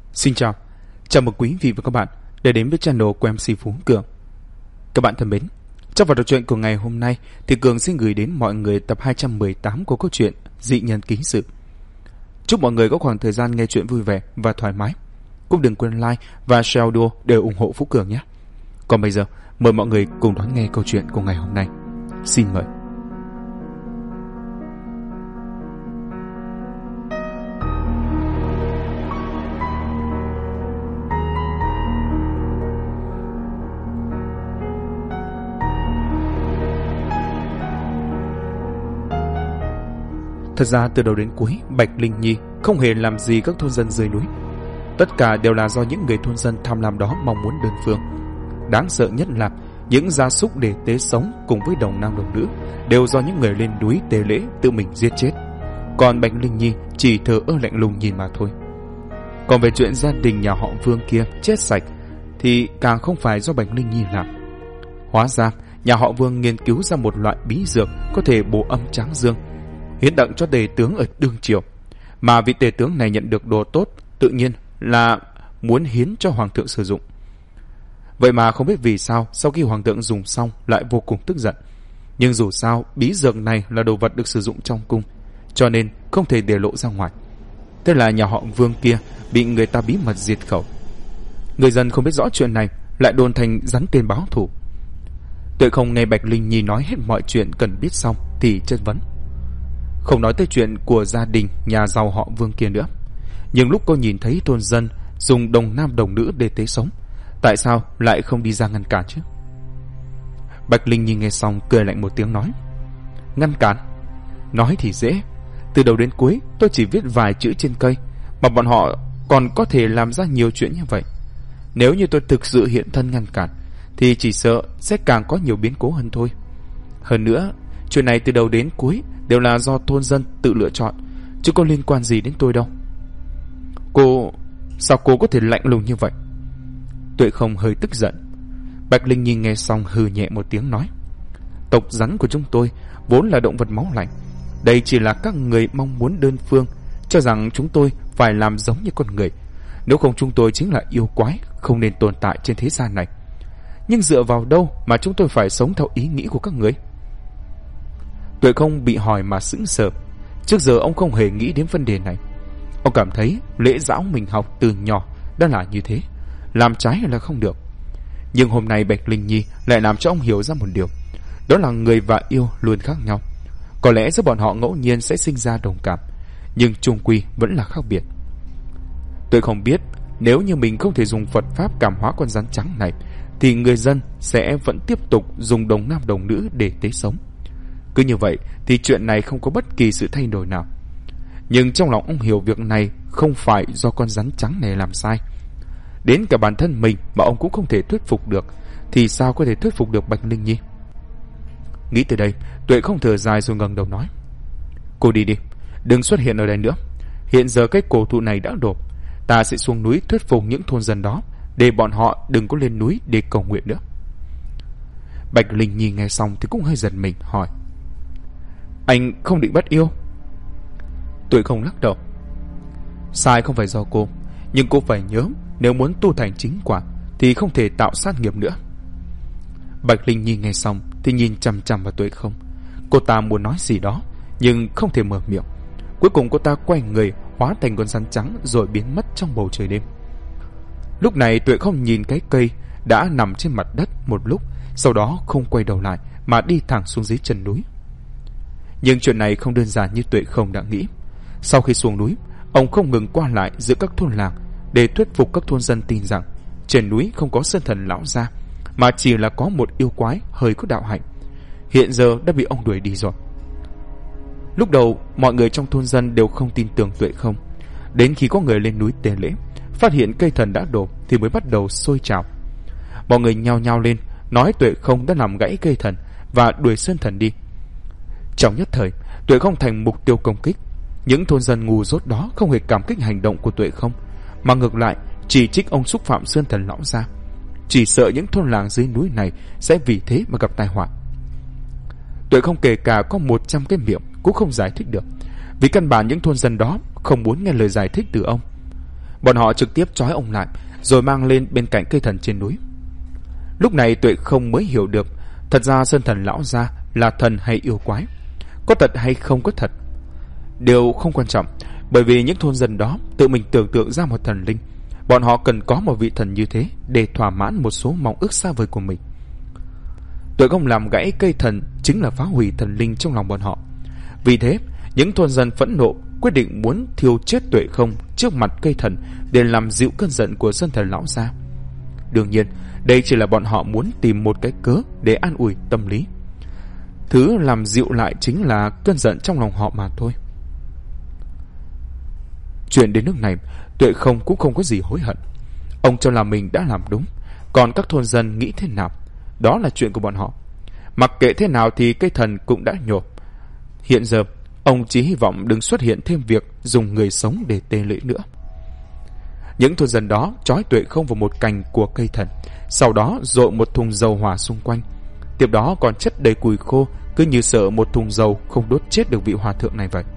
Xin chào mừng quý vị và các bạn đã đến với channel của MC Phú Cường. Các bạn thân mến, trong phần trò chuyện của ngày hôm nay thì Cường xin gửi đến mọi người tập 218 của câu chuyện Dị Nhân Ký Sự. Chúc mọi người có khoảng thời gian nghe chuyện vui vẻ và thoải mái. Cũng đừng quên like và share audio để ủng hộ Phú Cường nhé. Còn bây giờ, mời mọi người cùng đón nghe câu chuyện của ngày hôm nay. Xin mời. Thật ra từ đầu đến cuối, Bạch Linh Nhi không hề làm gì các thôn dân dưới núi. Tất cả đều là do những người thôn dân tham lam đó mong muốn đơn phương. Đáng sợ nhất là những gia súc để tế sống cùng với đồng nam đồng nữ đều do những người lên núi tế lễ tự mình giết chết. Còn Bạch Linh Nhi chỉ thờ ơ lạnh lùng nhìn mà thôi. Còn về chuyện gia đình nhà họ Vương kia chết sạch thì càng không phải do Bạch Linh Nhi làm. Hóa ra nhà họ Vương nghiên cứu ra một loại bí dược có thể bổ âm tráng dương, hiến tặng cho tề tướng ở đương triều, mà vị tề tướng này nhận được đồ tốt tự nhiên là muốn hiến cho hoàng thượng sử dụng. Vậy mà không biết vì sao sau khi hoàng thượng dùng xong lại vô cùng tức giận. Nhưng dù sao bí dược này là đồ vật được sử dụng trong cung, cho nên không thể để lộ ra ngoài. Thế là nhà họ Vương kia bị người ta bí mật diệt khẩu. Người dân không biết rõ chuyện này lại đồn thành rắn tên báo thù. Tuệ không nghe Bạch Linh Nhi nói hết mọi chuyện cần biết xong thì chất vấn. Không nói tới chuyện của gia đình nhà giàu họ Vương kia nữa, nhưng lúc cô nhìn thấy thôn dân dùng đồng nam đồng nữ để tế sống, tại sao lại không đi ra ngăn cản chứ? Bạch Linh Nhi nghe xong cười lạnh một tiếng nói. Ngăn cản? Nói thì dễ, từ đầu đến cuối tôi chỉ viết vài chữ trên cây mà bọn họ còn có thể làm ra nhiều chuyện như vậy. Nếu như tôi thực sự hiện thân ngăn cản thì chỉ sợ sẽ càng có nhiều biến cố hơn thôi. Hơn nữa, chuyện này từ đầu đến cuối đều là do thôn dân tự lựa chọn, chứ có liên quan gì đến tôi đâu. Sao cô có thể lạnh lùng như vậy? Tuệ không hơi tức giận. Bạch Linh Nhi nghe xong hừ nhẹ một tiếng nói. Tộc rắn của chúng tôi vốn là động vật máu lạnh. Đây chỉ là các người mong muốn đơn phương, cho rằng chúng tôi phải làm giống như con người. Nếu không chúng tôi chính là yêu quái, không nên tồn tại trên thế gian này. Nhưng dựa vào đâu mà chúng tôi phải sống theo ý nghĩ của các người? Tuệ không bị hỏi mà sững sờ. Trước giờ ông không hề nghĩ đến vấn đề này. Ông cảm thấy lễ giáo mình học từ nhỏ đã là như thế, làm trái là không được. Nhưng hôm nay Bạch Linh Nhi lại làm cho ông hiểu ra một điều, đó là người và yêu luôn khác nhau. Có lẽ giữa bọn họ ngẫu nhiên sẽ sinh ra đồng cảm, nhưng chung quy vẫn là khác biệt. Tôi không biết nếu như mình không thể dùng Phật Pháp cảm hóa con rắn trắng này thì người dân sẽ vẫn tiếp tục dùng đồng nam đồng nữ để tế sống. Cứ như vậy thì chuyện này không có bất kỳ sự thay đổi nào. Nhưng trong lòng ông hiểu việc này không phải do con rắn trắng này làm sai. Đến cả bản thân mình mà ông cũng không thể thuyết phục được, thì sao có thể thuyết phục được Bạch Linh Nhi? Nghĩ tới đây, Tuệ không thở dài rồi ngẩng đầu nói. Cô đi đi, đừng xuất hiện ở đây nữa. Hiện giờ cái cổ thụ này đã đổ, ta sẽ xuống núi thuyết phục những thôn dân đó để bọn họ đừng có lên núi để cầu nguyện nữa. Bạch Linh Nhi nghe xong thì cũng hơi giật mình, hỏi. Anh không định bắt yêu? Tuệ không lắc đầu. Sai không phải do cô, nhưng cô phải nhớ, nếu muốn tu thành chính quả thì không thể tạo sát nghiệp nữa. Bạch Linh Nhi nghe xong thì nhìn chằm chằm vào Tuệ không. Cô ta muốn nói gì đó nhưng không thể mở miệng. Cuối cùng cô ta quay người hóa thành con rắn trắng rồi biến mất trong bầu trời đêm. Lúc này Tuệ không nhìn cái cây đã nằm trên mặt đất một lúc, sau đó không quay đầu lại mà đi thẳng xuống dưới chân núi. Nhưng chuyện này không đơn giản như Tuệ không đã nghĩ. Sau khi xuống núi, ông không ngừng qua lại giữa các thôn làng để thuyết phục các thôn dân tin rằng trên núi không có sơn thần lão gia, mà chỉ là có một yêu quái hơi có đạo hạnh. Hiện giờ đã bị ông đuổi đi rồi. Lúc đầu mọi người trong thôn dân đều không tin tưởng Tuệ không. Đến khi có người lên núi tế lễ, phát hiện cây thần đã đổ thì mới bắt đầu sôi trào. Mọi người nhao nhao lên nói Tuệ không đã làm gãy cây thần và đuổi sơn thần đi. Trong nhất thời, Tuệ không thành mục tiêu công kích. Những thôn dân ngu dốt đó không hề cảm kích hành động của Tuệ không, mà ngược lại chỉ trích ông xúc phạm sơn thần lão gia. Chỉ sợ những thôn làng dưới núi này sẽ vì thế mà gặp tai họa. Tuệ không kể cả có 100 cái miệng cũng không giải thích được, vì căn bản những thôn dân đó không muốn nghe lời giải thích từ ông. Bọn họ trực tiếp trói ông lại, rồi mang lên bên cạnh cây thần trên núi. Lúc này Tuệ không mới hiểu được, thật ra Sơn Thần Lão Gia là thần hay yêu quái, có thật hay không có thật, điều không quan trọng, bởi vì những thôn dân đó tự mình tưởng tượng ra một thần linh. Bọn họ cần có một vị thần như thế để thỏa mãn một số mong ước xa vời của mình. Tuệ không làm gãy cây thần chính là phá hủy thần linh trong lòng bọn họ. Vì thế, những thôn dân phẫn nộ quyết định muốn thiêu chết Tuệ không trước mặt cây thần để làm dịu cơn giận của Sơn Thần Lão Gia. Đương nhiên, đây chỉ là bọn họ muốn tìm một cái cớ để an ủi tâm lý. Thứ làm dịu lại chính là cơn giận trong lòng họ mà thôi. Chuyện đến nước này, Tuệ không cũng không có gì hối hận. Ông cho là mình đã làm đúng, còn các thôn dân nghĩ thế nào, đó là chuyện của bọn họ. Mặc kệ thế nào thì cây thần cũng đã nhổ. Hiện giờ, ông chỉ hy vọng đừng xuất hiện thêm việc dùng người sống để tê lễ nữa. Những thôn dân đó trói Tuệ không vào một cành của cây thần, sau đó dội một thùng dầu hỏa xung quanh. Tiếp đó còn chất đầy củi khô, cứ như sợ một thùng dầu không đốt chết được vị hòa thượng này vậy.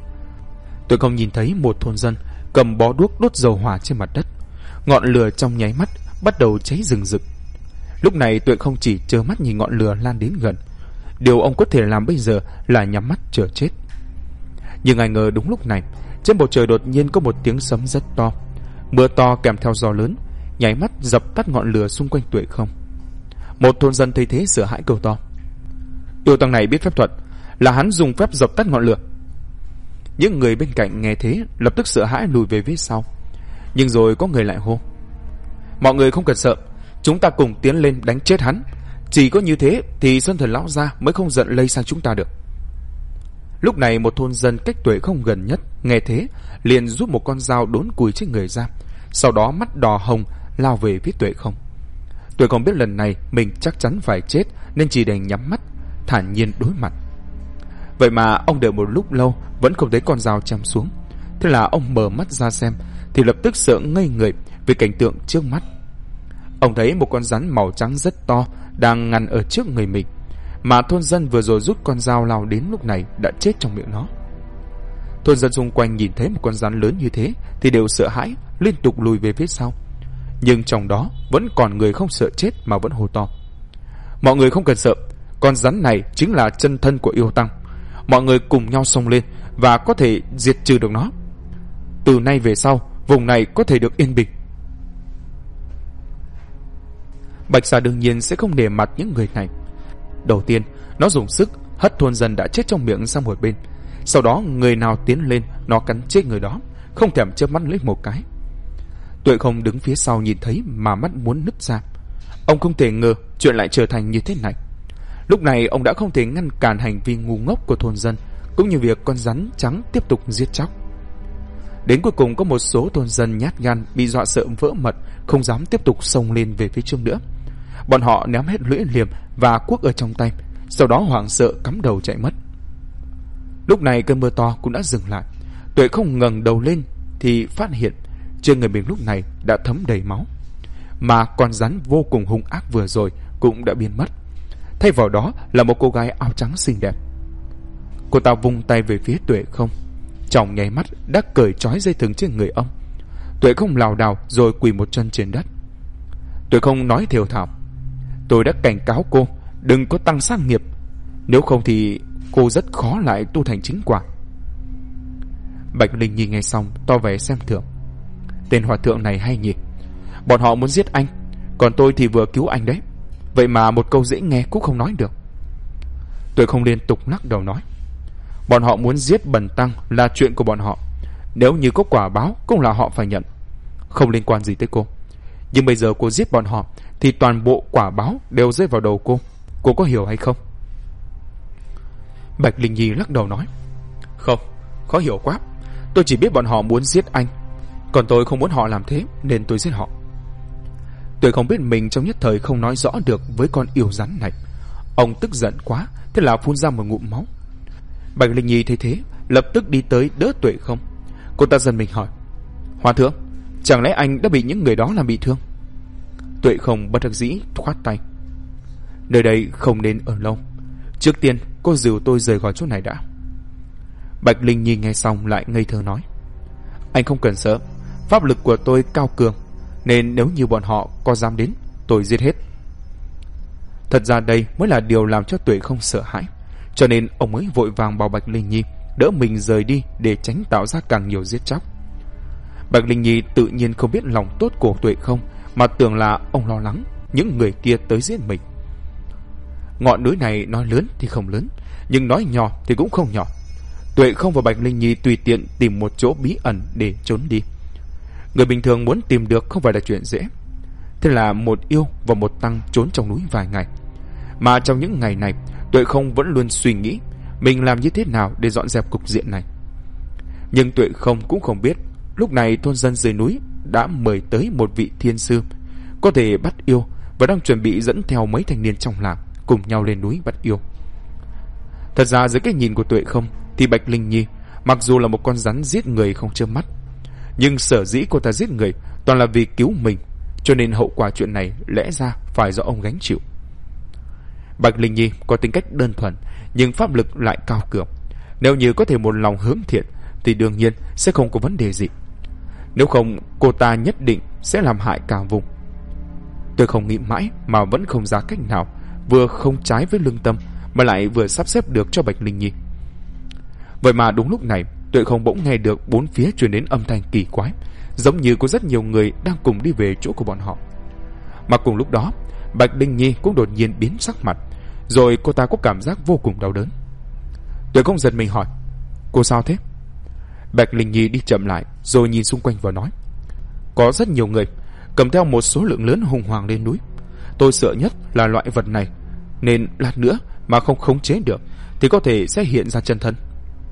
Tuệ không nhìn thấy một thôn dân cầm bó đuốc đốt dầu hỏa trên mặt đất. Ngọn lửa trong nháy mắt bắt đầu cháy rừng rực. Lúc này Tuệ không chỉ trơ mắt nhìn ngọn lửa lan đến gần. Điều ông có thể làm bây giờ là nhắm mắt chờ chết. Nhưng ai ngờ đúng lúc này, trên bầu trời đột nhiên có một tiếng sấm rất to. Mưa to kèm theo gió lớn, nháy mắt dập tắt ngọn lửa xung quanh Tuệ không. Một thôn dân thấy thế sợ hãi kêu to: "Yêu tăng này biết phép thuật, là hắn dùng phép dập tắt ngọn lửa." Những người bên cạnh nghe thế lập tức sợ hãi lùi về phía sau. Nhưng rồi có người lại hô: "Mọi người không cần sợ, chúng ta cùng tiến lên đánh chết hắn. Chỉ có như thế thì Sơn Thần Lão Gia mới không giận lây sang chúng ta được." Lúc này một thôn dân cách Tuệ không gần nhất nghe thế liền rút một con dao đốn củi trên người ra, sau đó mắt đỏ hồng lao về phía Tuệ không. Tuệ không biết lần này mình chắc chắn phải chết nên chỉ đành nhắm mắt thản nhiên đối mặt. Vậy mà ông đợi một lúc lâu vẫn không thấy con dao chém xuống. Thế là ông mở mắt ra xem thì lập tức sợ ngây người vì cảnh tượng trước mắt. Ông thấy một con rắn màu trắng rất to đang ngăn ở trước người mình, mà thôn dân vừa rồi rút con dao lao đến lúc này đã chết trong miệng nó. Thôn dân xung quanh nhìn thấy một con rắn lớn như thế thì đều sợ hãi, liên tục lùi về phía sau. Nhưng trong đó vẫn còn người không sợ chết mà vẫn hô to: "Mọi người không cần sợ, con rắn này chính là chân thân của yêu tăng. Mọi người cùng nhau xông lên và có thể diệt trừ được nó. Từ nay về sau, vùng này có thể được yên bình." Bạch Xà đương nhiên sẽ không nể mặt những người này. Đầu tiên, nó dùng sức hất thôn dân đã chết trong miệng sang một bên. Sau đó người nào tiến lên, nó cắn chết người đó, không thèm chớp mắt lấy một cái. Tuệ không đứng phía sau nhìn thấy mà mắt muốn nứt ra. Ông không thể ngờ chuyện lại trở thành như thế này. Lúc này ông đã không thể ngăn cản hành vi ngu ngốc của thôn dân, cũng như việc con rắn trắng tiếp tục giết chóc. Đến cuối cùng có một số thôn dân nhát gan bị dọa sợ vỡ mật, không dám tiếp tục xông lên về phía trước nữa. Bọn họ ném hết lưỡi liềm và cuốc ở trong tay, sau đó hoảng sợ cắm đầu chạy mất. Lúc này cơn mưa to cũng đã dừng lại. Tuệ không ngẩng đầu lên thì phát hiện trên người mình lúc này đã thấm đầy máu, mà con rắn vô cùng hung ác vừa rồi cũng đã biến mất. Thay vào đó là một cô gái áo trắng xinh đẹp. Cô ta vung tay về phía Tuệ không, trong nháy mắt đã cởi trói dây thừng trên người ông. Tuệ không lảo đảo rồi quỳ một chân trên đất. Tuệ không nói thều thào: "Tôi đã cảnh cáo cô đừng có tăng sát nghiệp, nếu không thì cô rất khó lại tu thành chính quả." Bạch Linh Nhi nghe xong to vẻ xem thường: "Tên hòa thượng này hay nhỉ, bọn họ muốn giết anh, còn tôi thì vừa cứu anh đấy, vậy mà một câu dễ nghe cũng không nói được." Tuệ không liên tục lắc đầu nói: "Bọn họ muốn giết Bần tăng là chuyện của bọn họ, nếu như có quả báo cũng là họ phải nhận, không liên quan gì tới cô. Nhưng bây giờ cô giết bọn họ thì toàn bộ quả báo đều rơi vào đầu cô có hiểu hay không?" Bạch Linh Nhi lắc đầu nói: "Không, khó hiểu quá. Tôi chỉ biết bọn họ muốn giết anh, còn tôi không muốn họ làm thế nên tôi giết họ." Tôi không biết mình trong nhất thời không nói rõ được với con yêu rắn này. Ông tức giận quá, thế là phun ra một ngụm máu. Bạch Linh Nhi thấy thế lập tức đi tới đỡ Tuệ không. Cô ta giật mình hỏi: "Hòa thượng, chẳng lẽ anh đã bị những người đó làm bị thương?" Tuệ không bất đắc dĩ khoát tay: "Nơi đây không nên ở lâu. Trước tiên cô dìu tôi rời khỏi chỗ này đã." Bạch Linh Nhi nghe xong lại ngây thơ nói: "Anh không cần sợ, Pháp lực của tôi cao cường, nên nếu như bọn họ có dám đến, tôi giết hết. Thật ra đây mới là điều làm cho Tuệ không sợ hãi, cho nên ông mới vội vàng bảo Bạch Linh Nhi đỡ mình rời đi để tránh tạo ra càng nhiều giết chóc. Bạch Linh Nhi tự nhiên không biết lòng tốt của Tuệ không, mà tưởng là ông lo lắng những người kia tới giết mình. Ngọn núi này nói lớn thì không lớn, nhưng nói nhỏ thì cũng không nhỏ. Tuệ không và Bạch Linh Nhi tùy tiện tìm một chỗ bí ẩn để trốn đi. Người bình thường muốn tìm được không phải là chuyện dễ. Thế là một yêu và một tăng trốn trong núi vài ngày. Mà trong những ngày này, Tuệ không vẫn luôn suy nghĩ mình làm như thế nào để dọn dẹp cục diện này. Nhưng Tuệ không cũng không biết, lúc này thôn dân dưới núi đã mời tới một vị thiên sư có thể bắt yêu, và đang chuẩn bị dẫn theo mấy thanh niên trong làng cùng nhau lên núi bắt yêu. Thật ra dưới cái nhìn của Tuệ không thì Bạch Linh Nhi mặc dù là một con rắn giết người không chớp mắt, nhưng sở dĩ cô ta giết người toàn là vì cứu mình, cho nên hậu quả chuyện này lẽ ra phải do ông gánh chịu. Bạch Linh Nhi có tính cách đơn thuần, nhưng pháp lực lại cao cường. Nếu như có thể một lòng hướng thiện thì đương nhiên sẽ không có vấn đề gì. Nếu không, cô ta nhất định sẽ làm hại cả vùng. Tôi không nghĩ mãi mà vẫn không ra cách nào, vừa không trái với lương tâm mà lại vừa sắp xếp được cho Bạch Linh Nhi. Vậy mà đúng lúc này, Tuệ không bỗng nghe được bốn phía truyền đến âm thanh kỳ quái, giống như có rất nhiều người đang cùng đi về chỗ của bọn họ. Mà cùng lúc đó, Bạch Linh Nhi cũng đột nhiên biến sắc mặt, rồi cô ta có cảm giác vô cùng đau đớn. Tuệ không giật mình hỏi: cô sao thế? Bạch Linh Nhi đi chậm lại, rồi nhìn xung quanh và nói: có rất nhiều người cầm theo một số lượng lớn hùng hoàng lên núi. Tôi sợ nhất là loại vật này, nên lát nữa mà không khống chế được thì có thể sẽ hiện ra chân thân.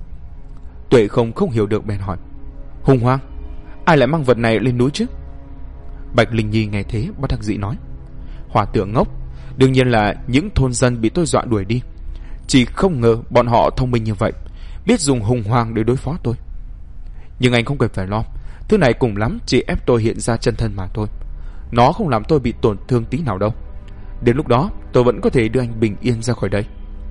Tuệ không hiểu được bèn hỏi: hùng hoàng? Ai lại mang vật này lên núi chứ? Bạch Linh Nhi nghe thế bất đắc dĩ nói: hòa thượng ngốc, đương nhiên là những thôn dân bị tôi dọa đuổi đi. Chỉ không ngờ bọn họ thông minh như vậy, biết dùng hùng hoàng để đối phó tôi. Nhưng anh không cần phải lo, thứ này cùng lắm chỉ ép tôi hiện ra chân thân mà thôi. Nó không làm tôi bị tổn thương tí nào đâu. Đến lúc đó tôi vẫn có thể đưa anh bình yên ra khỏi đây.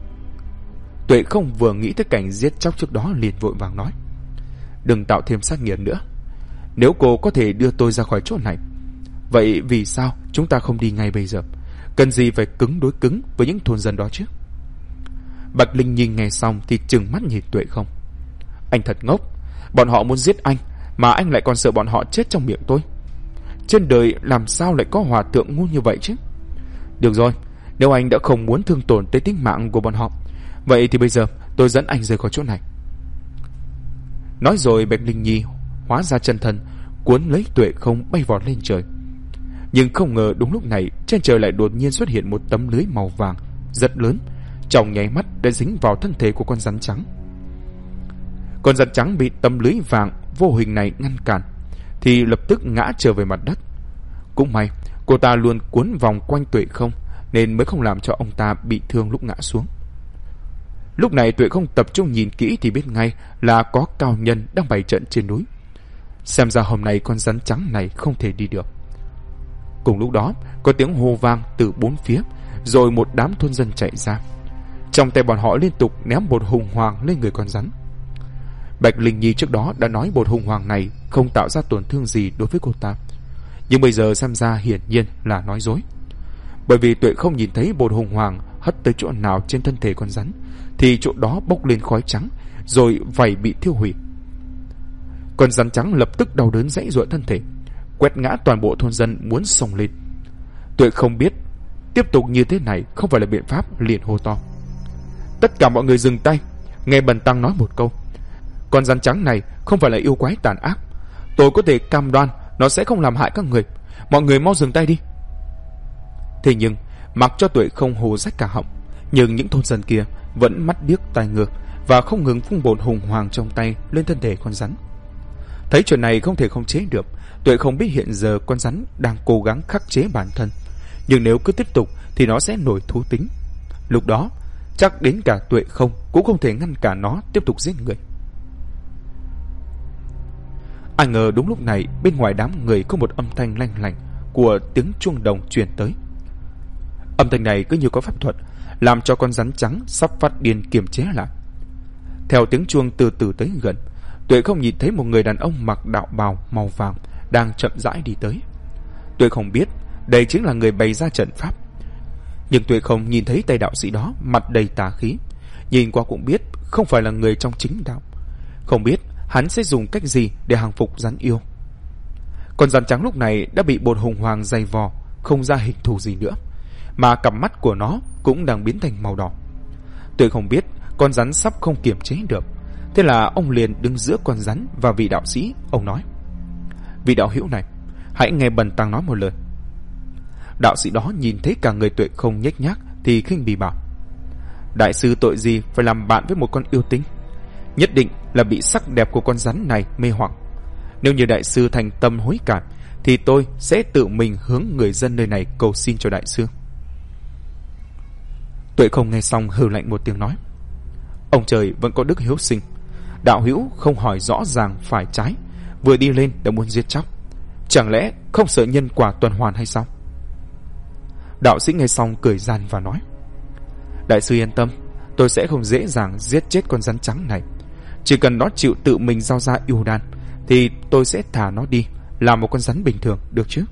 Tuệ không vừa nghĩ tới cảnh giết chóc trước đó liền vội vàng nói: đừng tạo thêm sát nghiệt nữa. Nếu cô có thể đưa tôi ra khỏi chỗ này, vậy vì sao chúng ta không đi ngay bây giờ? Cần gì phải cứng đối cứng với những thôn dân đó chứ? Bạch Linh Nhi nghe xong thì trừng mắt nhìn Tuệ không: anh thật ngốc. Bọn họ muốn giết anh, mà anh lại còn sợ bọn họ chết trong miệng tôi. Trên đời làm sao lại có hòa thượng ngu như vậy chứ? Được rồi, nếu anh đã không muốn thương tổn tới tính mạng của bọn họ, vậy thì bây giờ tôi dẫn anh rời khỏi chỗ này. Nói rồi Bạch Linh Nhi hóa ra chân thân, cuốn lấy Tuệ không bay vọt lên trời. Nhưng không ngờ đúng lúc này, trên trời lại đột nhiên xuất hiện một tấm lưới màu vàng rất lớn, trong nháy mắt đã dính vào thân thể của con rắn trắng. Con rắn trắng bị tấm lưới vàng vô hình này ngăn cản thì lập tức ngã trở về mặt đất. Cũng may cô ta luôn cuốn vòng quanh Tuệ không, nên mới không làm cho ông ta bị thương lúc ngã xuống. Lúc này Tuệ không tập trung nhìn kỹ thì biết ngay là có cao nhân đang bày trận trên núi. Xem ra hôm nay con rắn trắng này không thể đi được. Cùng lúc đó có tiếng hô vang từ bốn phía, rồi một đám thôn dân chạy ra. Trong tay bọn họ liên tục ném bột hùng hoàng lên người con rắn. Bạch Linh Nhi trước đó đã nói bột hùng hoàng này không tạo ra tổn thương gì đối với cô ta, nhưng bây giờ xem ra hiển nhiên là nói dối. Bởi vì Tuệ không nhìn thấy bột hùng hoàng hất tới chỗ nào trên thân thể con rắn thì chỗ đó bốc lên khói trắng, rồi vảy bị thiêu hủy. Con rắn trắng lập tức đau đớn giãy giụa thân thể, quét ngã toàn bộ thôn dân muốn xông lên. Tuệ không biết tiếp tục như thế này không phải là biện pháp, liền hô to: tất cả mọi người dừng tay. Nghe Bần Tăng nói một câu, con rắn trắng này không phải là yêu quái tàn ác, tôi có thể cam đoan nó sẽ không làm hại các người. Mọi người mau dừng tay đi. Thế nhưng mặc cho Tuệ không hô rách cả họng, nhưng những thôn dân kia vẫn mắt điếc tai ngơ và không ngừng phun bột hùng hoàng trong tay lên thân thể con rắn. Thấy chuyện này không thể khống chế được, Tuệ không biết hiện giờ con rắn đang cố gắng khắc chế bản thân, nhưng nếu cứ tiếp tục thì nó sẽ nổi thú tính. Lúc đó chắc đến cả Tuệ không cũng không thể ngăn cản nó tiếp tục giết người. Ai ngờ đúng lúc này bên ngoài đám người có một âm thanh lanh lảnh của tiếng chuông đồng truyền tới. Âm thanh này cứ như có pháp thuật, làm cho con rắn trắng sắp phát điên kiềm chế lại. Theo tiếng chuông từ từ tới gần, Tuệ không nhìn thấy một người đàn ông mặc đạo bào màu vàng đang chậm rãi đi tới. Tuệ không biết đây chính là người bày ra trận pháp, nhưng Tuệ không nhìn thấy tay đạo sĩ đó mặt đầy tà khí, nhìn qua cũng biết không phải là người trong chính đạo. Không biết hắn sẽ dùng cách gì để hàng phục rắn yêu. Con rắn trắng lúc này đã bị bột hùng hoàng dày vò, không ra hình thù gì nữa, mà cặp mắt của nó cũng đang biến thành màu đỏ. Tuệ không biết con rắn sắp không kiềm chế được, thế là ông liền đứng giữa con rắn và vị đạo sĩ. Ông nói: "Vị đạo hữu này, hãy nghe bần tăng nói một lời." Đạo sĩ đó nhìn thấy cả người Tuệ không nhếch nhác thì khinh bỉ bảo: "Đại sư tội gì phải làm bạn với một con yêu tinh? Nhất định là bị sắc đẹp của con rắn này mê hoặc. Nếu như đại sư thành tâm hối cải thì tôi sẽ tự mình hướng người dân nơi này cầu xin cho đại sư." Tuệ không nghe xong hừ lạnh một tiếng nói: "Ông trời vẫn có đức hiếu sinh, đạo hữu không hỏi rõ ràng phải trái, vừa đi lên đã muốn giết chóc, chẳng lẽ không sợ nhân quả tuần hoàn hay sao?" Đạo sĩ nghe xong cười gian và nói: "Đại sư yên tâm, tôi sẽ không dễ dàng giết chết con rắn trắng này. Chỉ cần nó chịu tự mình giao ra yêu đan thì tôi sẽ thả nó đi làm một con rắn bình thường, được chứ?"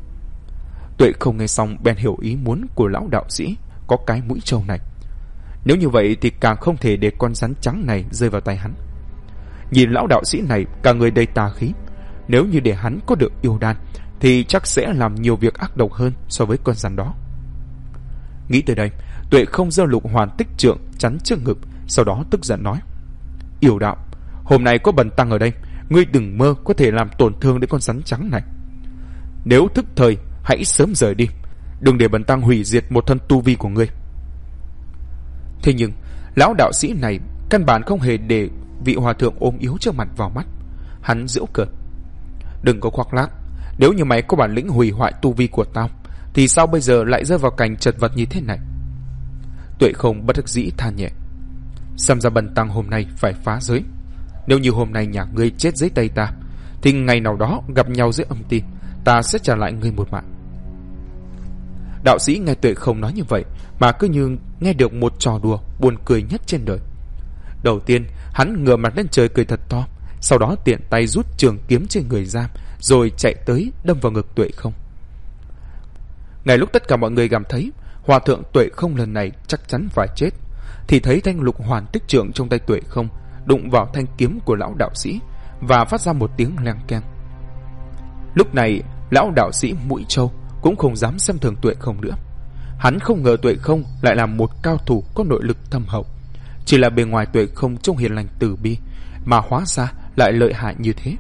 Tuệ không nghe xong bèn hiểu ý muốn của lão đạo sĩ có cái mũi trâu này. Nếu như vậy thì càng không thể để con rắn trắng này rơi vào tay hắn. Nhìn lão đạo sĩ này cả người đầy tà khí, nếu như để hắn có được yêu đan thì chắc sẽ làm nhiều việc ác độc hơn so với con rắn đó. Nghĩ tới đây, Tuệ không giơ lục hoàn tích trượng chắn trước ngực, sau đó tức giận nói: "Yêu đạo, hôm nay có bần tăng ở đây, ngươi đừng mơ có thể làm tổn thương đến con rắn trắng này. Nếu thức thời, hãy sớm rời đi, đừng để bần tăng hủy diệt một thân tu vi của ngươi." Thế nhưng lão đạo sĩ này căn bản không hề để vị hòa thượng ôm yếu trước mặt vào mắt. Hắn giễu cợt: "Đừng có khoác lác, nếu như mày có bản lĩnh hủy hoại tu vi của tao thì sao bây giờ lại rơi vào cảnh chật vật như thế này?" Tuệ không bất đắc dĩ than nhẹ: "Xem ra bần tăng hôm nay phải phá giới. Nếu như hôm nay nhà ngươi chết dưới tay ta thì ngày nào đó gặp nhau dưới âm ti, ta sẽ trả lại ngươi một mạng." Đạo sĩ nghe Tuệ không nói như vậy mà cứ như nghe được một trò đùa buồn cười nhất trên đời. Đầu tiên hắn ngửa mặt lên trời cười thật to, sau đó tiện tay rút trường kiếm trên người ra rồi chạy tới đâm vào ngực Tuệ không. Ngay lúc tất cả mọi người cảm thấy hòa thượng Tuệ không lần này chắc chắn phải chết, thì thấy thanh lục hoàn tích trượng trong tay Tuệ không đụng vào thanh kiếm của lão đạo sĩ và phát ra một tiếng leng keng. Lúc này lão đạo sĩ mũi trâu cũng không dám xem thường Tuệ không nữa. Hắn không ngờ Tuệ không lại là một cao thủ có nội lực thâm hậu. Chỉ là bề ngoài Tuệ không trông hiền lành từ bi, mà hóa ra lại lợi hại như thế.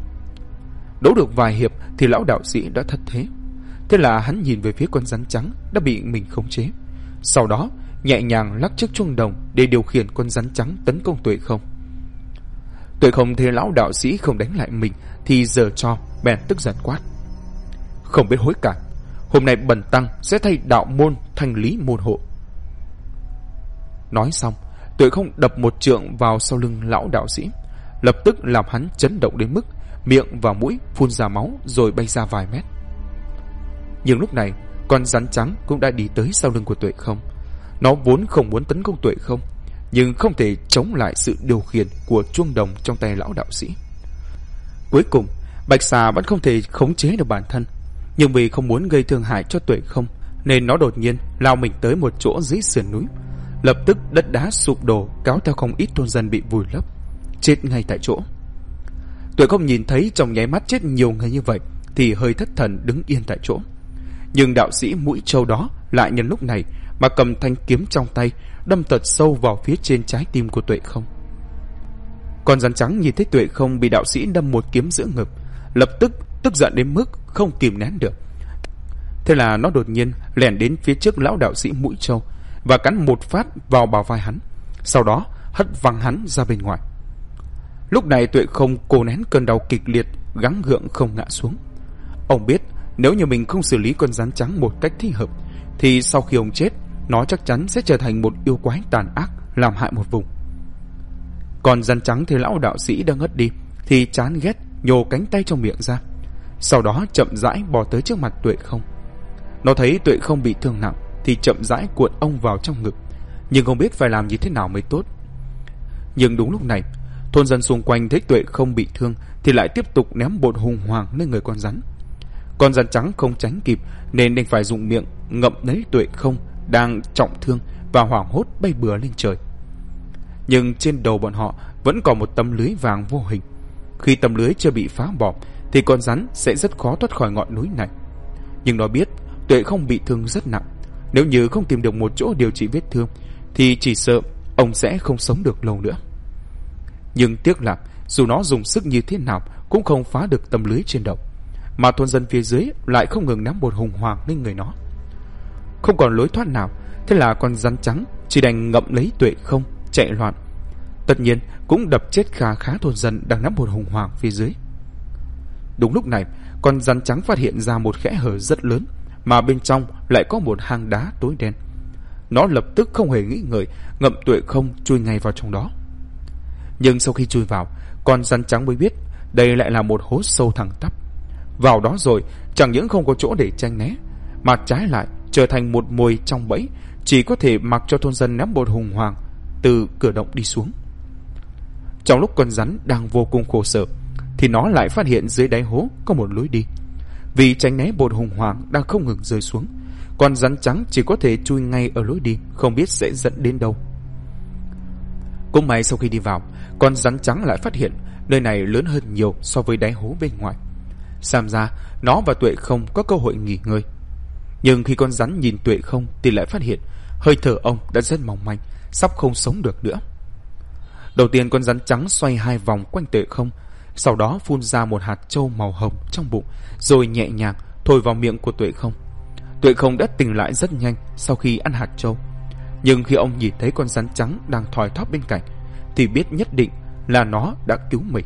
Đấu được vài hiệp thì lão đạo sĩ đã thất thế. Thế là hắn nhìn về phía con rắn trắng đã bị mình khống chế, sau đó nhẹ nhàng lắc chiếc chuông đồng để điều khiển con rắn trắng tấn công Tuệ không. Tuệ không thấy lão đạo sĩ không đánh lại mình thì giở trò, bèn tức giận quát: "Không biết hối cải, hôm nay bần tăng sẽ thay đạo môn thanh lý môn hộ." Nói xong, Tuệ không đập một trượng vào sau lưng lão đạo sĩ, lập tức làm hắn chấn động đến mức miệng và mũi phun ra máu rồi bay ra vài mét. Nhưng lúc này con rắn trắng cũng đã đi tới sau lưng của Tuệ không. Nó vốn không muốn tấn công Tuệ không, nhưng không thể chống lại sự điều khiển của chuông đồng trong tay lão đạo sĩ. Cuối cùng Bạch Xà vẫn không thể khống chế được bản thân, nhưng vì không muốn gây thương hại cho Tuệ không nên nó đột nhiên lao mình tới một chỗ dưới sườn núi. Lập tức đất đá sụp đổ, kéo theo không ít thôn dân bị vùi lấp, chết ngay tại chỗ. Tuệ không nhìn thấy trong nháy mắt chết nhiều người như vậy thì hơi thất thần đứng yên tại chỗ. Nhưng đạo sĩ mũi trâu đó lại nhân lúc này mà cầm thanh kiếm trong tay đâm thật sâu vào phía trên trái tim của Tuệ không. Con rắn trắng nhìn thấy Tuệ không bị đạo sĩ đâm một kiếm giữa ngực, lập tức tức giận đến mức không kìm nén được. Thế là nó đột nhiên lẻn đến phía trước lão đạo sĩ mũi trâu và cắn một phát vào bả vai hắn, sau đó hất văng hắn ra bên ngoài. Lúc này Tuệ không cố nén cơn đau kịch liệt, gắng gượng không ngã xuống. Ông biết nếu như mình không xử lý con rắn trắng một cách thích hợp thì sau khi ông chết, nó chắc chắn sẽ trở thành một yêu quái tàn ác làm hại một vùng. Còn rắn trắng thì lão đạo sĩ đang ngất đi thì chán ghét nhô cánh tay trong miệng ra, sau đó chậm rãi bò tới trước mặt Tuệ không. Nó thấy Tuệ không bị thương nặng thì chậm rãi cuộn ông vào trong ngực, nhưng không biết phải làm như thế nào mới tốt. Nhưng đúng lúc này, Thôn dân xung quanh thấy Tuệ không bị thương thì lại tiếp tục ném bột hùng hoàng lên người con rắn. Con rắn trắng không tránh kịp nên đành phải dùng miệng ngậm lấy Tuệ không đang trọng thương và hoảng hốt bay bừa lên trời. Nhưng trên đầu bọn họ vẫn còn một tấm lưới vàng vô hình. Khi tấm lưới chưa bị phá bỏ thì con rắn sẽ rất khó thoát khỏi ngọn núi này. Nhưng nó biết Tuệ không bị thương rất nặng. Nếu như không tìm được một chỗ điều trị vết thương thì chỉ sợ ông sẽ không sống được lâu nữa. Nhưng tiếc là dù nó dùng sức như thế nào cũng không phá được tấm lưới trên đầu, mà thôn dân phía dưới lại không ngừng ném bột hùng hoàng lên người nó. Không còn lối thoát nào, thế là con rắn trắng chỉ đành ngậm lấy Tuệ không chạy loạn. Tất nhiên cũng đập chết khá thôn dân đang ném bột hùng hoàng phía dưới. Đúng lúc này, con rắn trắng phát hiện ra một kẽ hở rất lớn, mà bên trong lại có một hang đá tối đen. Nó lập tức không hề nghĩ ngợi, ngậm Tuệ không chui ngay vào trong đó. Nhưng sau khi chui vào, con rắn trắng mới biết đây lại là một hố sâu thẳng tắp. Vào đó rồi, chẳng những không có chỗ để tránh né, mà trái lại trở thành một mồi trong bẫy, chỉ có thể mặc cho thôn dân ném bột hùng hoàng từ cửa động đi xuống. Trong lúc con rắn đang vô cùng khổ sở thì nó lại phát hiện dưới đáy hố có một lối đi. Vì tránh né bột hùng hoàng đang không ngừng rơi xuống, con rắn trắng chỉ có thể chui ngay ở lối đi, không biết sẽ dẫn đến đâu. Cũng may sau khi đi vào, con rắn trắng lại phát hiện nơi này lớn hơn nhiều so với đáy hố bên ngoài. Xem ra nó và Tuệ không có cơ hội nghỉ ngơi. Nhưng khi con rắn nhìn Tuệ không thì lại phát hiện hơi thở ông đã rất mỏng manh, sắp không sống được nữa. Đầu tiên con rắn trắng xoay 2 vòng quanh Tuệ không, sau đó phun ra một hạt trâu màu hồng trong bụng, rồi nhẹ nhàng thổi vào miệng của Tuệ không. Tuệ không đã tỉnh lại rất nhanh sau khi ăn hạt trâu. Nhưng khi ông nhìn thấy con rắn trắng đang thoi thóp bên cạnh thì biết nhất định là nó đã cứu mình.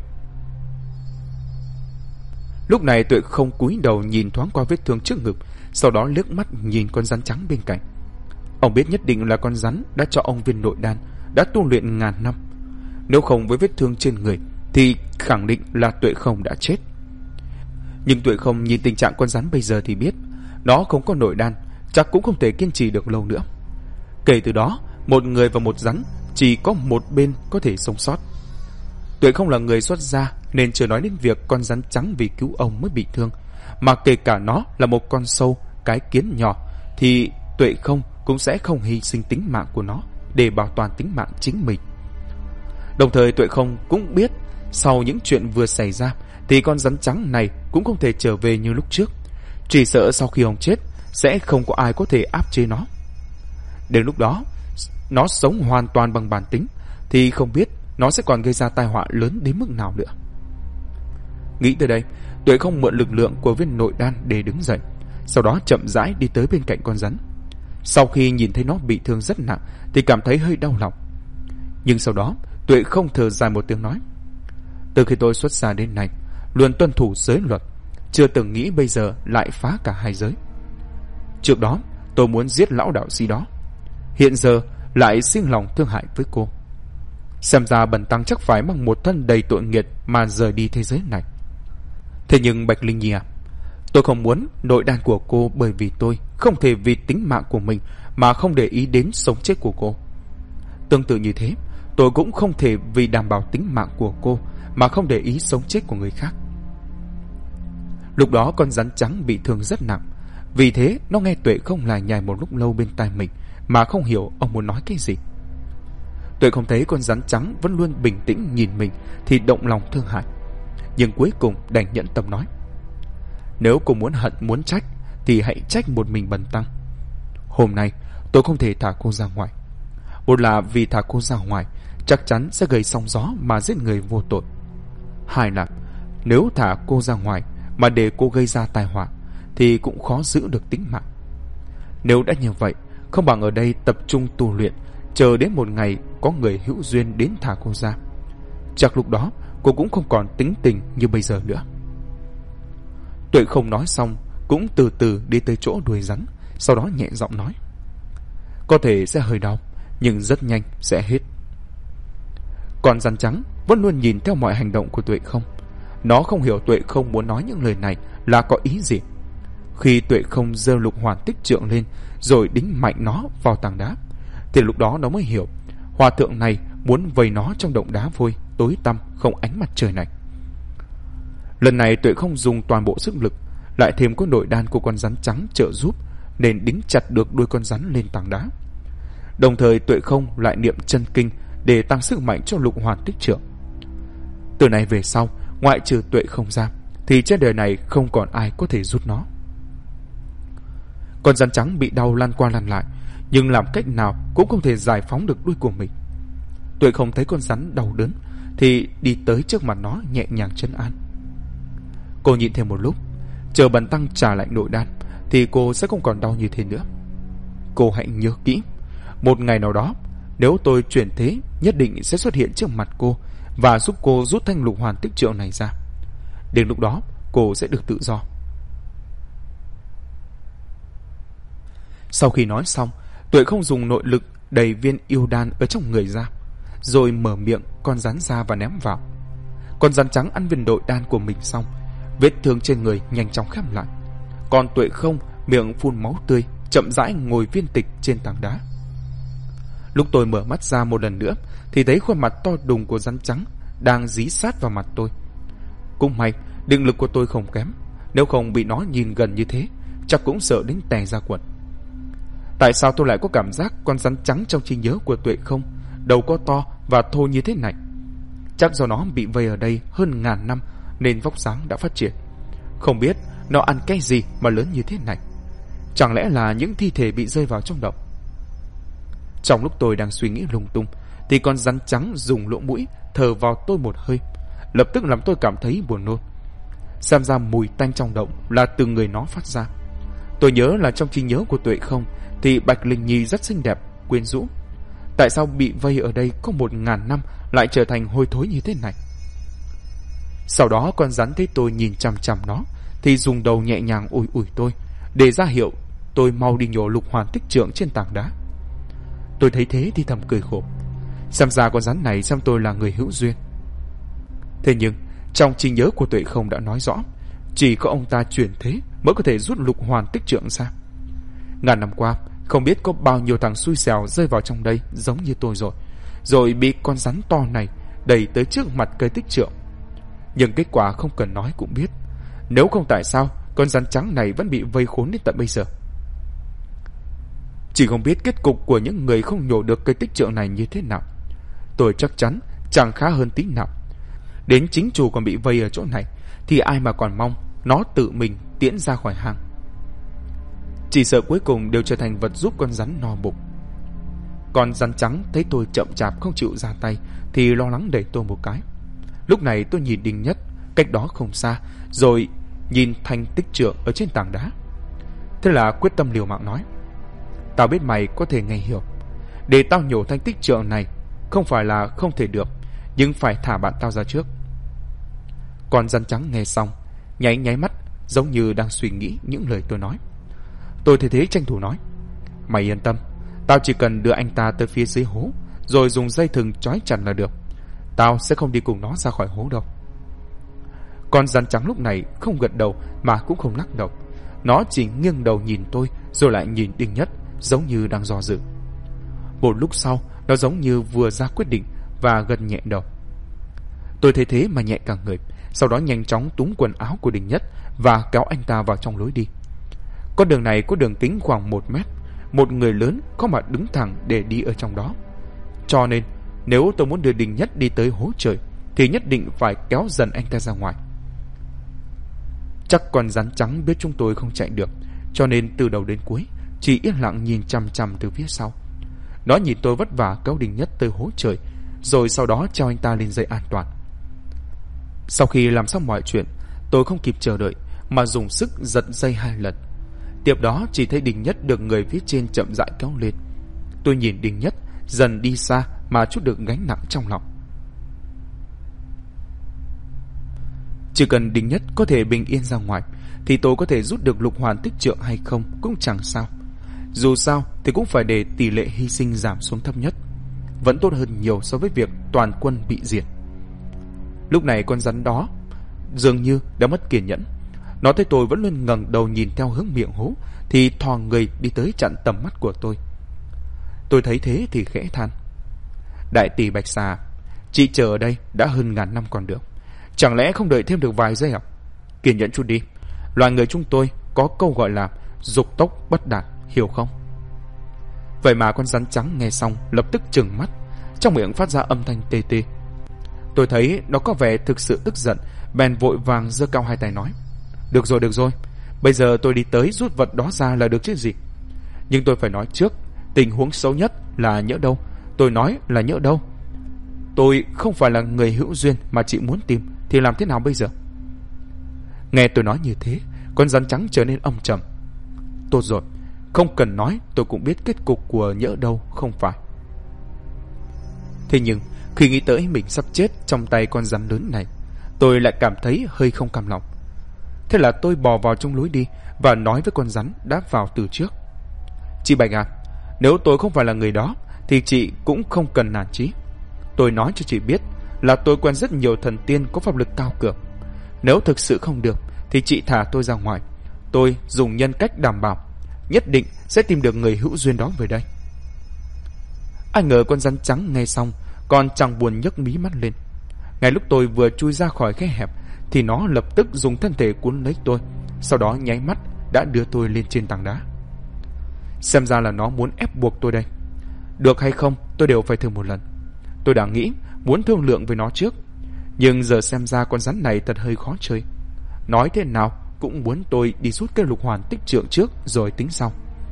Lúc này Tuệ không cúi đầu nhìn thoáng qua vết thương trước ngực, sau đó liếc mắt nhìn con rắn trắng bên cạnh. Ông biết nhất định là con rắn đã cho ông viên nội đan, đã tu luyện ngàn năm. Nếu không với vết thương trên người thì khẳng định là Tuệ không đã chết. Nhưng Tuệ không nhìn tình trạng con rắn bây giờ thì biết nó không có nội đan, chắc cũng không thể kiên trì được lâu nữa. Kể từ đó, một người và một rắn chỉ có một bên có thể sống sót. Tuệ không là người xuất gia nên chưa nói đến việc con rắn trắng vì cứu ông mới bị thương, mà kể cả nó là một con sâu, cái kiến nhỏ thì Tuệ không cũng sẽ không hy sinh tính mạng của nó để bảo toàn tính mạng chính mình. Đồng thời Tuệ không cũng biết sau những chuyện vừa xảy ra thì con rắn trắng này cũng không thể trở về như lúc trước. Chỉ sợ sau khi ông chết sẽ không có ai có thể áp chế nó. Đến lúc đó nó sống hoàn toàn bằng bản tính thì không biết nó sẽ còn gây ra tai họa lớn đến mức nào nữa. Nghĩ tới đây, Tuệ không mượn lực lượng của viên nội đan để đứng dậy, sau đó chậm rãi đi tới bên cạnh con rắn. Sau khi nhìn thấy nó bị thương rất nặng thì cảm thấy hơi đau lòng. Nhưng sau đó Tuệ không thở dài một tiếng nói: từ khi tôi xuất gia đến nay luôn tuân thủ giới luật, chưa từng nghĩ bây giờ lại phá cả hai giới. Trước đó tôi muốn giết lão đạo sĩ đó, hiện giờ lại sinh lòng thương hại với cô. Xem ra bần tăng chắc phải mang một thân đầy tội nghiệp mà rời đi thế giới này. Thế nhưng Bạch Linh Nhi à, tôi không muốn nội đan của cô, bởi vì tôi không thể vì tính mạng của mình mà không để ý đến sống chết của cô. Tương tự như thế, tôi cũng không thể vì đảm bảo tính mạng của cô mà không để ý sống chết của người khác. Lúc đó con rắn trắng bị thương rất nặng, vì thế nó nghe Tuệ không lải nhải một lúc lâu bên tai mình mà không hiểu ông muốn nói cái gì. Tuệ không thấy con rắn trắng vẫn luôn bình tĩnh nhìn mình thì động lòng thương hại, nhưng cuối cùng đành nhẫn tâm nói: nếu cô muốn hận muốn trách thì hãy trách một mình bần tăng. Hôm nay tôi không thể thả cô ra ngoài. Một là vì thả cô ra ngoài chắc chắn sẽ gây sóng gió mà giết người vô tội. Hai là nếu thả cô ra ngoài mà để cô gây ra tai họa thì cũng khó giữ được tính mạng. Nếu đã như vậy, không bằng ở đây tập trung tu luyện, chờ đến một ngày có người hữu duyên đến thả cô ra. Chắc lúc đó cô cũng không còn tính tình như bây giờ nữa. Tuệ không nói xong cũng từ từ đi tới chỗ đuôi rắn, sau đó nhẹ giọng nói: có thể sẽ hơi đau, nhưng rất nhanh sẽ hết. Con rắn trắng vẫn luôn nhìn theo mọi hành động của Tuệ không. Nó không hiểu Tuệ không muốn nói những lời này là có ý gì. Khi Tuệ không giơ lục hoàn tích trượng lên rồi đính mạnh nó vào tảng đá, thì lúc đó nó mới hiểu hòa thượng này muốn vây nó trong động đá vôi tối tăm không ánh mặt trời này. Lần này Tuệ không dùng toàn bộ sức lực, lại thêm có nội đan của con rắn trắng trợ giúp, nên đính chặt được đuôi con rắn lên tảng đá. Đồng thời Tuệ không lại niệm chân kinh để tăng sức mạnh cho Lục Hoàn Tích Trượng. Từ này về sau, ngoại trừ Tuệ không ra, thì trên đời này không còn ai có thể rút nó. Con rắn trắng bị đau lăn qua lăn lại, nhưng làm cách nào cũng không thể giải phóng được đuôi của mình. Tuệ không thấy con rắn đau đớn thì đi tới trước mặt nó nhẹ nhàng trấn an. Cô nhịn thêm một lúc, chờ Bần tăng trả lại nội đan thì cô sẽ không còn đau như thế nữa. Cô hãy nhớ kỹ, một ngày nào đó nếu tôi chuyển thế, nhất định sẽ xuất hiện trước mặt cô và giúp cô rút thanh Lục Hoàn Tích Trượng này ra. Đến lúc đó cô sẽ được tự do. Sau khi nói xong, Tuệ không dùng nội lực đẩy viên yêu đan ở trong người ra, rồi mở miệng con rắn ra và ném vào. Con rắn trắng ăn viên nội đan của mình xong, vết thương trên người nhanh chóng khép lại. Còn Tuệ không miệng phun máu tươi, chậm rãi ngồi viên tịch trên tảng đá. Lúc tôi mở mắt ra một lần nữa thì thấy khuôn mặt to đùng của rắn trắng đang dí sát vào mặt tôi. Cũng may định lực của tôi không kém, nếu không bị nó nhìn gần như thế chắc cũng sợ đến tè ra quần. Tại sao tôi lại có cảm giác con rắn trắng trong trí nhớ của Tuệ không đầu có to và thô như thế này? Chắc do nó bị vây ở đây hơn ngàn năm nên vóc dáng đã phát triển. Không biết nó ăn cái gì mà lớn như thế này. Chẳng lẽ là những thi thể bị rơi vào trong động? Trong lúc tôi đang suy nghĩ lung tung thì con rắn trắng dùng lỗ mũi thở vào tôi một hơi, lập tức làm tôi cảm thấy buồn nôn. Xem ra mùi tanh trong động là từ người nó phát ra. Tôi nhớ là trong trí nhớ của Tuệ không thì Bạch Linh Nhi rất xinh đẹp, quyến rũ. Tại sao bị vây ở đây có 1000 năm lại trở thành hôi thối như thế này? Sau đó con rắn thấy tôi nhìn chằm chằm nó thì dùng đầu nhẹ nhàng ủi ủi tôi, để ra hiệu tôi mau đi nhổ Lục Hoàn Tích Trượng trên tảng đá. Tôi thấy thế thì thầm cười khổ. Xem ra con rắn này xem tôi là người hữu duyên. Thế nhưng trong trí nhớ của Tuệ không đã nói rõ, chỉ có ông ta chuyển thế mới có thể rút Lục Hoàn Tích Trượng ra. Ngàn năm qua không biết có bao nhiêu thằng xui xẻo rơi vào trong đây giống như tôi rồi bị con rắn to này đẩy tới trước mặt cây tích trượng. Nhưng kết quả không cần nói cũng biết. Nếu không tại sao con rắn trắng này vẫn bị vây khốn đến tận bây giờ. Chỉ không biết kết cục của những người không nhổ được cây tích trượng này như thế nào. Tôi chắc chắn chẳng khá hơn tí nào. Đến chính chủ còn bị vây ở chỗ này thì ai mà còn mong nó tự mình tiễn ra khỏi hang. Chỉ sợ cuối cùng đều trở thành vật giúp con rắn no bụng. Con rắn trắng thấy tôi chậm chạp không chịu ra tay thì lo lắng đẩy tôi một cái. Lúc này tôi nhìn Đinh Nhất cách đó không xa, rồi nhìn thanh tích trượng ở trên tảng đá. Thế là quyết tâm liều mạng nói: Tao biết mày có thể nghe hiểu. Để tao nhổ thanh tích trượng này không phải là không thể được, nhưng phải thả bạn tao ra trước. Con rắn trắng nghe xong nháy nháy mắt, giống như đang suy nghĩ những lời tôi nói. Tôi thấy thế tranh thủ nói: Mày yên tâm, tao chỉ cần đưa anh ta tới phía dưới hố, rồi dùng dây thừng trói chặt là được. Tao sẽ không đi cùng nó ra khỏi hố đâu. Con rắn trắng lúc này không gật đầu mà cũng không lắc đầu. Nó chỉ nghiêng đầu nhìn tôi, rồi lại nhìn Đinh Nhất, giống như đang do dự. Một lúc sau, nó giống như vừa ra quyết định và gật nhẹ đầu. Tôi thấy thế mà nhẹ cả người, sau đó nhanh chóng túm quần áo của Đinh Nhất và kéo anh ta vào trong lối đi. Con đường này có đường kính khoảng 1 mét, một người lớn có mà đứng thẳng để đi ở trong đó. Cho nên nếu tôi muốn đưa Đinh Nhất đi tới hố trời thì nhất định phải kéo dần anh ta ra ngoài. Chắc con rắn trắng biết chúng tôi không chạy được, cho nên từ đầu đến cuối chỉ yên lặng nhìn chằm chằm từ phía sau. Nó nhìn tôi vất vả kéo Đinh Nhất tới hố trời, rồi sau đó treo anh ta lên dây an toàn. Sau khi làm xong mọi chuyện, tôi không kịp chờ đợi mà dùng sức giật dây 2 lần. Tiếp đó chỉ thấy Đinh Nhất được người phía trên chậm rãi kéo lên. Tôi nhìn Đinh Nhất dần đi xa mà chút được gánh nặng trong lòng. Chỉ cần Đinh Nhất có thể bình yên ra ngoài thì tôi có thể rút được Lục Hoàn Tích Trượng hay không cũng chẳng sao. Dù sao thì cũng phải để tỷ lệ hy sinh giảm xuống thấp nhất, vẫn tốt hơn nhiều so với việc toàn quân bị diệt. Lúc này con rắn đó dường như đã mất kiên nhẫn. Nó thấy tôi vẫn luôn ngẩng đầu nhìn theo hướng miệng hố thì thò người đi tới chặn tầm mắt của tôi. Tôi thấy thế thì khẽ than: Đại tỷ Bạch Xà, Chị chờ ở đây đã hơn ngàn năm còn được, chẳng lẽ không đợi thêm được vài giây à? Kiên nhẫn chút đi, loài người chúng tôi có câu gọi là dục tốc bất đạt, hiểu không? Vậy mà con rắn trắng nghe xong lập tức trừng mắt, trong miệng phát ra âm thanh tê tê. Tôi thấy nó có vẻ thực sự tức giận, bèn vội vàng giơ cao hai tay nói: được rồi, bây giờ tôi đi tới rút vật đó ra là được chứ gì. Nhưng tôi phải nói trước, tình huống xấu nhất là nhỡ đâu. Tôi nói là nhỡ đâu tôi không phải là người hữu duyên mà chị muốn tìm, thì làm thế nào bây giờ? Nghe tôi nói như thế, con rắn trắng trở nên âm trầm. Tốt rồi, không cần nói, tôi cũng biết kết cục của nhỡ đâu không phải. Thế nhưng khi nghĩ tới mình sắp chết trong tay con rắn lớn này, tôi lại cảm thấy hơi không cam lòng. Thế là tôi bò vào trong lối đi và nói với con rắn đã vào từ trước: chị Bạch à, nếu tôi không phải là người đó thì chị cũng không cần nản chí. Tôi nói cho chị biết là tôi quen rất nhiều thần tiên có pháp lực cao cường. Nếu thực sự không được thì chị thả tôi ra ngoài, tôi dùng nhân cách đảm bảo nhất định sẽ tìm được người hữu duyên đó về đây. Ai ngờ con rắn trắng nghe xong còn chẳng buồn nhấc mí mắt lên. Ngay lúc tôi vừa chui ra khỏi khe hẹp thì nó lập tức dùng thân thể cuốn lấy tôi, sau đó nháy mắt đã đưa tôi lên trên tảng đá. Xem ra là nó muốn ép buộc tôi đây. Được hay không tôi đều phải thử một lần. Tôi đã nghĩ muốn thương lượng với nó trước, nhưng giờ xem ra con rắn này thật hơi khó chơi. Nói thế nào cũng muốn tôi đi rút cái lục hoàn tích trượng trước rồi tính sau.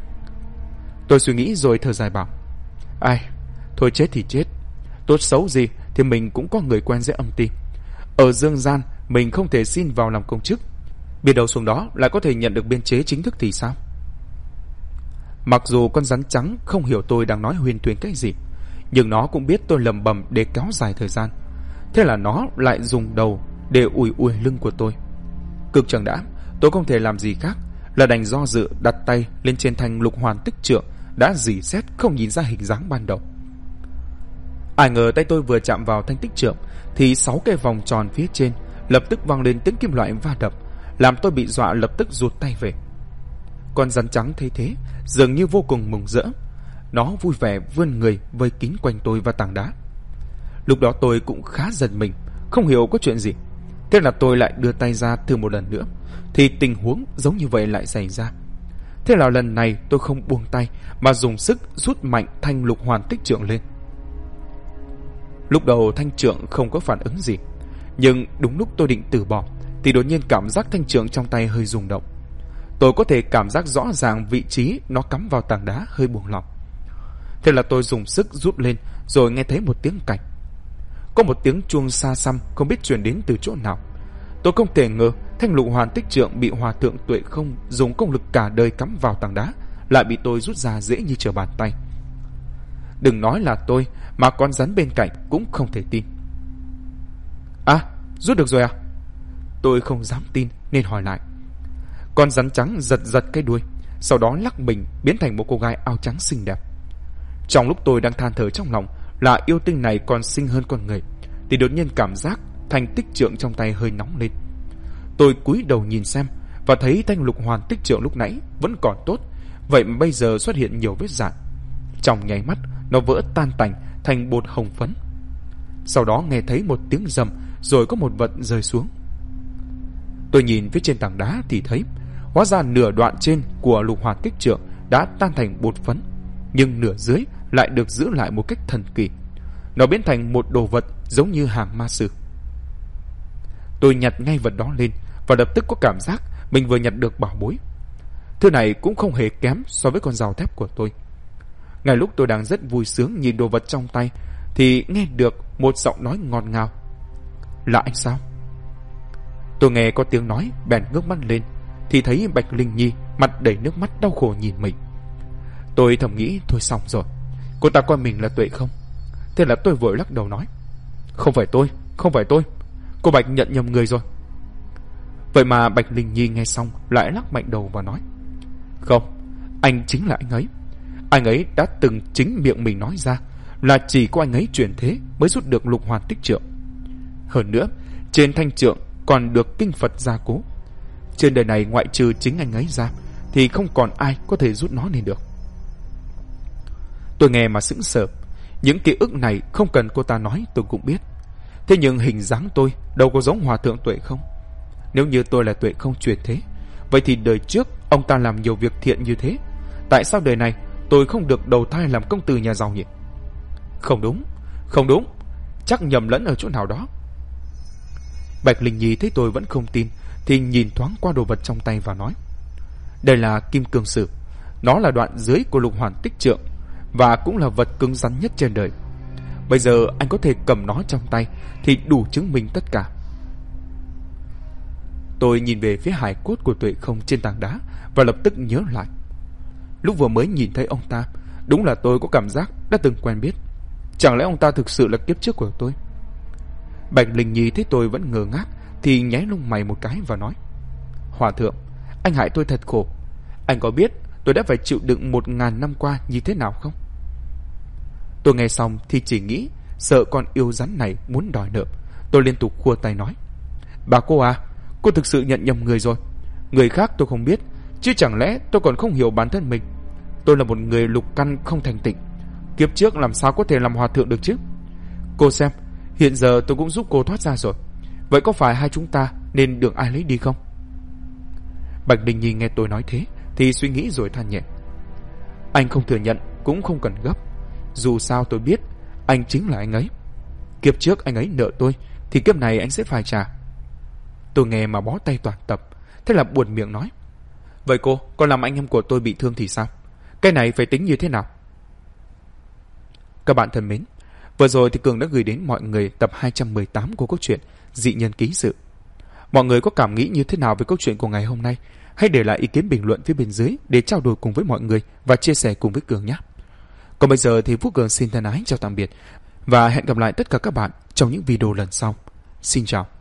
Tôi suy nghĩ rồi thở dài bảo: ai, thôi chết thì chết, tốt xấu gì thì mình cũng có người quen dưới âm ti. Ở dương gian mình không thể xin vào làm công chức, biết đâu xuống đó lại có thể nhận được biên chế chính thức thì sao? Mặc dù con rắn trắng không hiểu tôi đang nói huyền thuyên cái gì, nhưng nó cũng biết tôi lầm bầm để kéo dài thời gian. Thế là nó lại dùng đầu để ủi ủi lưng của tôi. Cực chẳng đã, tôi không thể làm gì khác là đành do dự đặt tay lên trên thanh lục hoàn tích trượng đã rỉ sét không nhìn ra hình dáng ban đầu. Ai ngờ tay tôi vừa chạm vào thanh tích trượng thì 6 cái vòng tròn phía trên lập tức vang lên tiếng kim loại va đập, làm tôi bị dọa lập tức rụt tay về. Con rắn trắng thấy thế dường như vô cùng mừng rỡ, nó vui vẻ vươn người vây kín quanh tôi và tảng đá. Lúc đó tôi cũng khá giật mình, không hiểu có chuyện gì. Thế là tôi lại đưa tay ra thử một lần nữa, thì tình huống giống như vậy lại xảy ra. Thế là lần này tôi không buông tay mà dùng sức rút mạnh thanh lục hoàn tích trượng lên. Lúc đầu thanh trượng không có phản ứng gì, nhưng đúng lúc tôi định từ bỏ thì đột nhiên cảm giác thanh trượng trong tay hơi rung động. Tôi có thể cảm giác rõ ràng vị trí nó cắm vào tảng đá hơi buông lỏng. Thế là tôi dùng sức rút lên, rồi nghe thấy một tiếng cạch. Có một tiếng chuông xa xăm không biết truyền đến từ chỗ nào. Tôi không thể ngờ thanh lục hoàn tích trượng bị hòa thượng Tuệ Không dùng công lực cả đời cắm vào tảng đá lại bị tôi rút ra dễ như trở bàn tay. Đừng nói là tôi, mà con rắn bên cạnh cũng không thể tin. À, rút được rồi à? Tôi không dám tin nên hỏi lại. Con rắn trắng giật giật cái đuôi, sau đó lắc mình biến thành một cô gái áo trắng xinh đẹp. Trong lúc tôi đang than thở trong lòng là yêu tinh này còn xinh hơn con người, thì đột nhiên cảm giác thanh tích trượng trong tay hơi nóng lên. Tôi cúi đầu nhìn xem và thấy thanh lục hoàn tích trượng lúc nãy vẫn còn tốt, vậy mà bây giờ xuất hiện nhiều vết rạn. Trong nháy mắt nó vỡ tan tành thành bột hồng phấn. Sau đó nghe thấy một tiếng rầm, rồi có một vật rơi xuống. Tôi nhìn phía trên tảng đá thì thấy hóa ra nửa đoạn trên của lục hoàn tích trượng đã tan thành bột phấn, nhưng nửa dưới lại được giữ lại một cách thần kỳ. Nó biến thành một đồ vật giống như hàng ma sư. Tôi nhặt ngay vật đó lên và lập tức có cảm giác mình vừa nhặt được bảo bối. Thứ này cũng không hề kém so với con rào thép của tôi. Ngay lúc tôi đang rất vui sướng nhìn đồ vật trong tay thì nghe được một giọng nói ngọt ngào. Là anh sao? Tôi nghe có tiếng nói bèn ngước mắt lên thì thấy Bạch Linh Nhi mặt đầy nước mắt đau khổ nhìn mình. Tôi thầm nghĩ thôi xong rồi, cô ta coi mình là Tuệ Không. Thế là tôi vội lắc đầu nói: Không phải tôi, cô Bạch nhận nhầm người rồi. Vậy mà Bạch Linh Nhi nghe xong lại lắc mạnh đầu và nói: Không, anh chính là anh ấy. Anh ấy đã từng chính miệng mình nói ra là chỉ có anh ấy chuyển thế mới rút được lục hoàn tích trượng. Hơn nữa, trên thanh trượng còn được kinh Phật gia cố. Trên đời này ngoại trừ chính anh ấy ra thì không còn ai có thể rút nó lên được. Tôi nghe mà sững sờ. Những ký ức này không cần cô ta nói tôi cũng biết. Thế nhưng hình dáng tôi đâu có giống hòa thượng Tuệ Không. Nếu như tôi là Tuệ Không truyền thế, vậy thì đời trước ông ta làm nhiều việc thiện như thế, tại sao đời này tôi không được đầu thai làm công tử nhà giàu nhỉ? Không đúng, không đúng, chắc nhầm lẫn ở chỗ nào đó. Bạch Linh Nhi thấy tôi vẫn không tin thì nhìn thoáng qua đồ vật trong tay và nói: đây là kim cương sử, nó là đoạn dưới của Lục Hoàn Tích Trượng và cũng là vật cứng rắn nhất trên đời. Bây giờ anh có thể cầm nó trong tay thì đủ chứng minh tất cả. Tôi nhìn về phía hài cốt của Tuệ Không trên tảng đá và lập tức nhớ lại. Lúc vừa mới nhìn thấy ông ta, đúng là tôi có cảm giác đã từng quen biết. Chẳng lẽ ông ta thực sự là kiếp trước của tôi? Bạch Linh Nhi thấy tôi vẫn ngơ ngác thì nháy lông mày một cái và nói: Hòa thượng, anh hại tôi thật khổ. Anh có biết tôi đã phải chịu đựng 1000 năm qua như thế nào không? Tôi nghe xong thì chỉ nghĩ sợ con yêu rắn này muốn đòi nợ. Tôi liên tục khua tay nói: bà cô à, cô thực sự nhận nhầm người rồi. Người khác tôi không biết, chứ chẳng lẽ tôi còn không hiểu bản thân mình. Tôi là một người lục căn không thành tịnh, kiếp trước làm sao có thể làm hòa thượng được chứ? Cô xem, hiện giờ tôi cũng giúp cô thoát ra rồi. Vậy có phải hai chúng ta nên được ai lấy đi không? Bạch Đình Nhi nghe tôi nói thế thì suy nghĩ rồi than nhẹ: anh không thừa nhận cũng không cần gấp. Dù sao tôi biết anh chính là anh ấy. Kiếp trước anh ấy nợ tôi thì kiếp này anh sẽ phải trả. Tôi nghe mà bó tay toàn tập, thế là buồn miệng nói: vậy cô, còn làm anh em của tôi bị thương thì sao? Cái này phải tính như thế nào? Các bạn thân mến, vừa rồi thì Cường đã gửi đến mọi người tập 218 của câu chuyện Dị Nhân Ký Sự. Mọi người có cảm nghĩ như thế nào về câu chuyện của ngày hôm nay? Hãy để lại ý kiến bình luận phía bên dưới để trao đổi cùng với mọi người và chia sẻ cùng với Cường nhé. Còn bây giờ thì Phú Cường xin thân ái chào tạm biệt và hẹn gặp lại tất cả các bạn trong những video lần sau. Xin chào.